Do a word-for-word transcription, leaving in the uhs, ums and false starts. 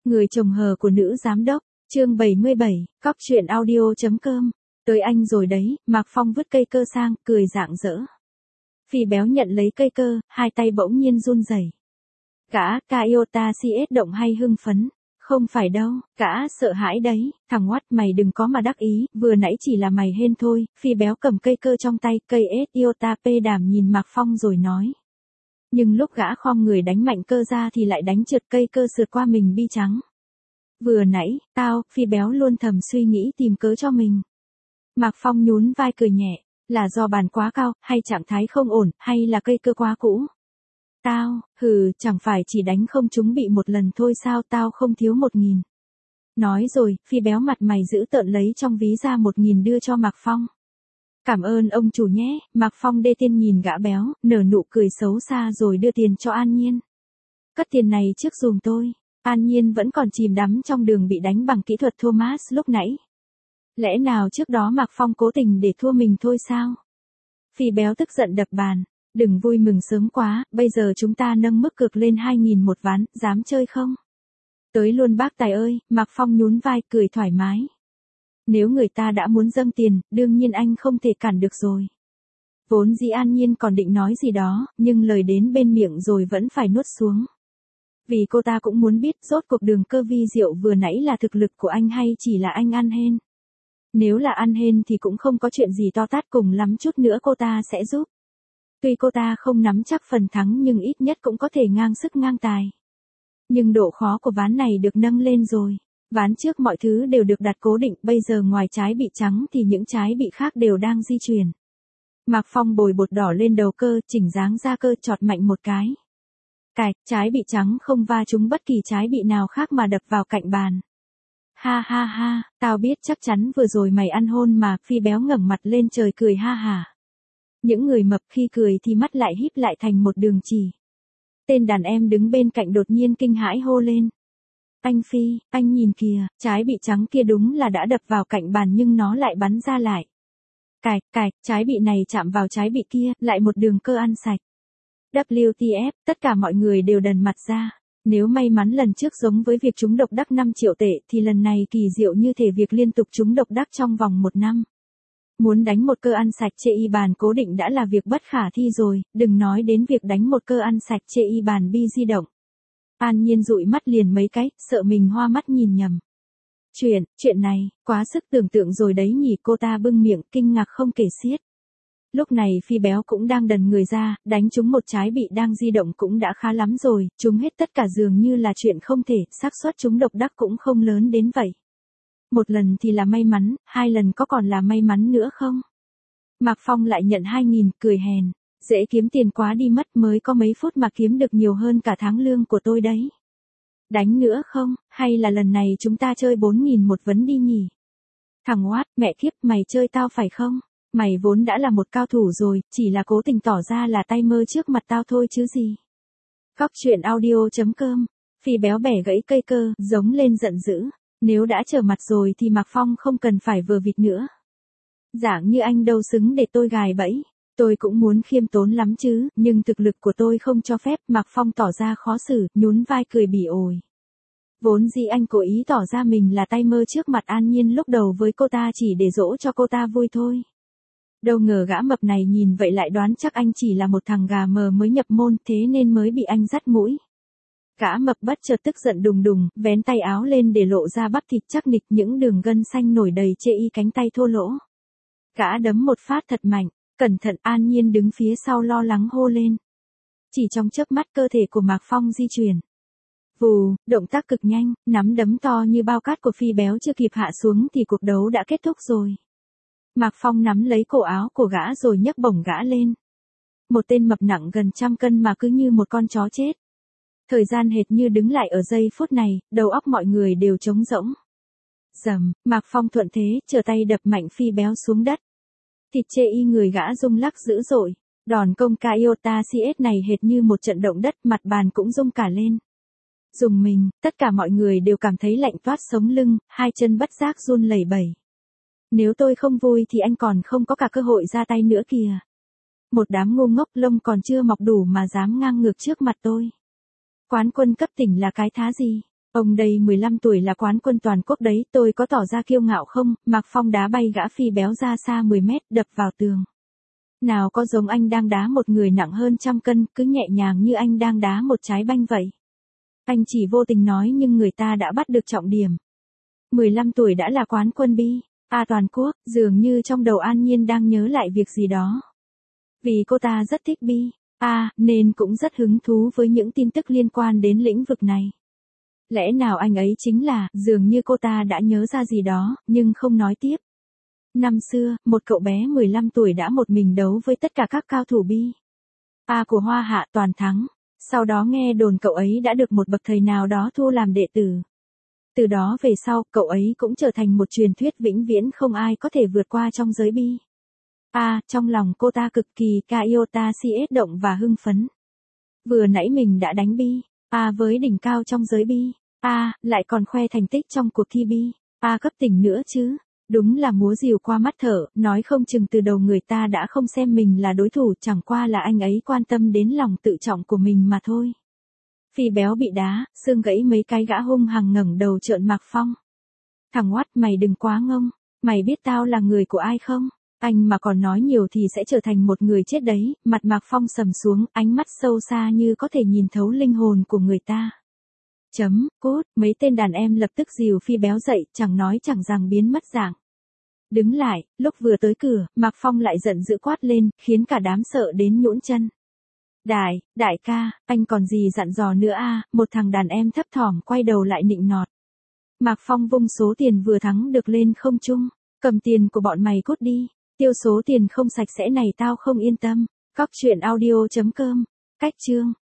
Người chồng hờ của nữ giám đốc, chương bảy mươi bảy, cóc truyện audio.com. Tới anh rồi đấy, Mạc Phong vứt cây cơ sang, cười rạng rỡ. Phi béo nhận lấy cây cơ, hai tay bỗng nhiên run rẩy. Cả, Toyota xê ét động hay hưng phấn? Không phải đâu, cả sợ hãi đấy, thằng Watt mày đừng có mà đắc ý, vừa nãy chỉ là mày hên thôi. Phi béo cầm cây cơ trong tay, cây Toyota P đàm nhìn Mạc Phong rồi nói. Nhưng lúc gã khom người đánh mạnh cơ ra thì lại đánh trượt, cây cơ sượt qua mình bi trắng. Vừa nãy, tao, Phi béo luôn thầm suy nghĩ tìm cớ cho mình. Mạc Phong nhún vai cười nhẹ, là do bàn quá cao, hay trạng thái không ổn, hay là cây cơ quá cũ? Tao, hừ, chẳng phải chỉ đánh không trúng bị một lần thôi sao, tao không thiếu một nghìn. Nói rồi, Phi béo mặt mày giữ tợn lấy trong ví ra một nghìn đưa cho Mạc Phong. Cảm ơn ông chủ nhé. Mạc Phong đê tiên nhìn gã béo, nở nụ cười xấu xa rồi đưa tiền cho An Nhiên. Cất tiền này trước giùm tôi. An Nhiên vẫn còn chìm đắm trong đường bị đánh bằng kỹ thuật Thomas lúc nãy. Lẽ nào trước đó Mạc Phong cố tình để thua mình thôi sao? Phi béo tức giận đập bàn. Đừng vui mừng sớm quá, bây giờ chúng ta nâng mức cược lên hai nghìn một ván, dám chơi không? Tới luôn bác tài ơi. Mạc Phong nhún vai cười thoải mái. Nếu người ta đã muốn dâng tiền, đương nhiên anh không thể cản được rồi. Vốn dĩ An Nhiên còn định nói gì đó, nhưng lời đến bên miệng rồi vẫn phải nuốt xuống. Vì cô ta cũng muốn biết rốt cuộc đường cơ vi diệu vừa nãy là thực lực của anh hay chỉ là anh ăn hên. Nếu là ăn hên thì cũng không có chuyện gì to tát, cùng lắm chút nữa cô ta sẽ giúp. Tuy cô ta không nắm chắc phần thắng nhưng ít nhất cũng có thể ngang sức ngang tài. Nhưng độ khó của ván này được nâng lên rồi. Ván trước mọi thứ đều được đặt cố định, bây giờ ngoài trái bị trắng thì những trái bị khác đều đang di chuyển. Mạc Phong bồi bột đỏ lên đầu cơ, chỉnh dáng ra cơ, chọt mạnh một cái. Cạch, trái bị trắng không va trúng bất kỳ trái bị nào khác mà đập vào cạnh bàn. Ha ha ha, tao biết chắc chắn vừa rồi mày ăn hôn mà. Phi béo ngẩng mặt lên trời cười ha hả. Những người mập khi cười thì mắt lại híp lại thành một đường chỉ. Tên đàn em đứng bên cạnh đột nhiên kinh hãi hô lên. Anh Phi, anh nhìn kìa, trái bị trắng kia đúng là đã đập vào cạnh bàn nhưng nó lại bắn ra lại. Cạch, cạch, trái bị này chạm vào trái bị kia, lại một đường cơ ăn sạch. vê kép tê ép, tất cả mọi người đều đần mặt ra. Nếu may mắn lần trước giống với việc trúng độc đắc năm triệu tệ thì lần này kỳ diệu như thể việc liên tục trúng độc đắc trong vòng một năm. Muốn đánh một cơ ăn sạch chê y bàn cố định đã là việc bất khả thi rồi, đừng nói đến việc đánh một cơ ăn sạch chê y bàn bi di động. An Nhiên dụi mắt liền mấy cái, sợ mình hoa mắt nhìn nhầm. Chuyện, chuyện này, quá sức tưởng tượng rồi đấy nhỉ, cô ta bưng miệng, kinh ngạc không kể xiết. Lúc này Phi béo cũng đang đần người ra, đánh trúng một trái bị đang di động cũng đã khá lắm rồi, trúng hết tất cả dường như là chuyện không thể, xác suất trúng độc đắc cũng không lớn đến vậy. Một lần thì là may mắn, hai lần có còn là may mắn nữa không? Mạc Phong lại nhận hai nghìn, cười hèn. Dễ kiếm tiền quá đi mất, mới có mấy phút mà kiếm được nhiều hơn cả tháng lương của tôi đấy. Đánh nữa không, hay là lần này chúng ta chơi bốn nghìn một vấn đi nhỉ? Thằng Watt, mẹ kiếp, mày chơi tao phải không? Mày vốn đã là một cao thủ rồi, chỉ là cố tình tỏ ra là tay mơ trước mặt tao thôi chứ gì. Cóc truyện audio.com. Phi béo bẻ gãy cây cơ, giống lên giận dữ. Nếu đã trở mặt rồi thì Mạc Phong không cần phải vờ vịt nữa. Dạng như anh đâu xứng để tôi gài bẫy. Tôi cũng muốn khiêm tốn lắm chứ, nhưng thực lực của tôi không cho phép. Mạc Phong tỏ ra khó xử, nhún vai cười bỉ ổi. Vốn dĩ anh cố ý tỏ ra mình là tay mơ trước mặt An Nhiên lúc đầu với cô ta chỉ để dỗ cho cô ta vui thôi. Đâu ngờ gã mập này nhìn vậy lại đoán chắc anh chỉ là một thằng gà mờ mới nhập môn, thế nên mới bị anh dắt mũi. Gã mập bất chợt tức giận đùng đùng, vén tay áo lên để lộ ra bắp thịt chắc nịch, những đường gân xanh nổi đầy chê y cánh tay thô lỗ. Gã đấm một phát thật mạnh. Cẩn thận. An Nhiên đứng phía sau lo lắng hô lên. Chỉ trong chớp mắt cơ thể của Mạc Phong di chuyển. Vù, động tác cực nhanh, nắm đấm to như bao cát của Phi béo chưa kịp hạ xuống thì cuộc đấu đã kết thúc rồi. Mạc Phong nắm lấy cổ áo của gã rồi nhấc bổng gã lên. Một tên mập nặng gần trăm cân mà cứ như một con chó chết. Thời gian hệt như đứng lại ở giây phút này, đầu óc mọi người đều trống rỗng. Dầm, Mạc Phong thuận thế, trở tay đập mạnh Phi béo xuống đất. Thịt chê y người gã rung lắc dữ dội. Đòn công Toyota xê ét này hệt như một trận động đất, mặt bàn cũng rung cả lên. Rùng mình, tất cả mọi người đều cảm thấy lạnh toát sống lưng, hai chân bất giác run lẩy bẩy. Nếu tôi không vui thì anh còn không có cả cơ hội ra tay nữa kìa. Một đám ngu ngốc, lông còn chưa mọc đủ mà dám ngang ngược trước mặt tôi. Quán quân cấp tỉnh là cái thá gì? Ông đây mười lăm tuổi là quán quân toàn quốc đấy, tôi có tỏ ra kiêu ngạo không? Mạc Phong đá bay gã phi béo ra xa mười mét, đập vào tường. Nào có giống anh đang đá một người nặng hơn trăm cân, cứ nhẹ nhàng như anh đang đá một trái banh vậy. Anh chỉ vô tình nói nhưng người ta đã bắt được trọng điểm. mười lăm tuổi đã là quán quân bi a toàn quốc, dường như trong đầu An Nhiên đang nhớ lại việc gì đó. Vì cô ta rất thích bi a, nên cũng rất hứng thú với những tin tức liên quan đến lĩnh vực này. Lẽ nào anh ấy chính là, dường như cô ta đã nhớ ra gì đó, nhưng không nói tiếp. Năm xưa, một cậu bé mười lăm tuổi đã một mình đấu với tất cả các cao thủ bi a của Hoa Hạ toàn thắng. Sau đó nghe đồn cậu ấy đã được một bậc thầy nào đó thu làm đệ tử. Từ đó về sau, cậu ấy cũng trở thành một truyền thuyết vĩnh viễn không ai có thể vượt qua trong giới bi a. Trong lòng cô ta cực kỳ Kyota siết động và hưng phấn. Vừa nãy mình đã đánh bi a với đỉnh cao trong giới bi a, lại còn khoe thành tích trong cuộc thi bi a cấp tỉnh nữa chứ. Đúng là múa rìu qua mắt thở, nói không chừng từ đầu người ta đã không xem mình là đối thủ, chẳng qua là anh ấy quan tâm đến lòng tự trọng của mình mà thôi. Phi béo bị đá, xương gãy mấy cái gã hung hăng ngẩng đầu trợn Mạc Phong. Thằng oát, mày đừng quá ngông, mày biết tao là người của ai không? Anh mà còn nói nhiều thì sẽ trở thành một người chết đấy. Mặt Mạc Phong sầm xuống, ánh mắt sâu xa như có thể nhìn thấu linh hồn của người ta. Chấm, cốt, mấy tên đàn em lập tức dìu Phi béo dậy, chẳng nói chẳng rằng biến mất dạng. Đứng lại, lúc vừa tới cửa, Mạc Phong lại giận dữ quát lên, khiến cả đám sợ đến nhũn chân. Đại, đại ca, anh còn gì dặn dò nữa a? Một thằng đàn em thấp thỏm quay đầu lại nịnh nọt. Mạc Phong vung số tiền vừa thắng được lên không trung, cầm tiền của bọn mày cút đi, tiêu số tiền không sạch sẽ này tao không yên tâm. Cóc truyện audio chấm com, cách chương.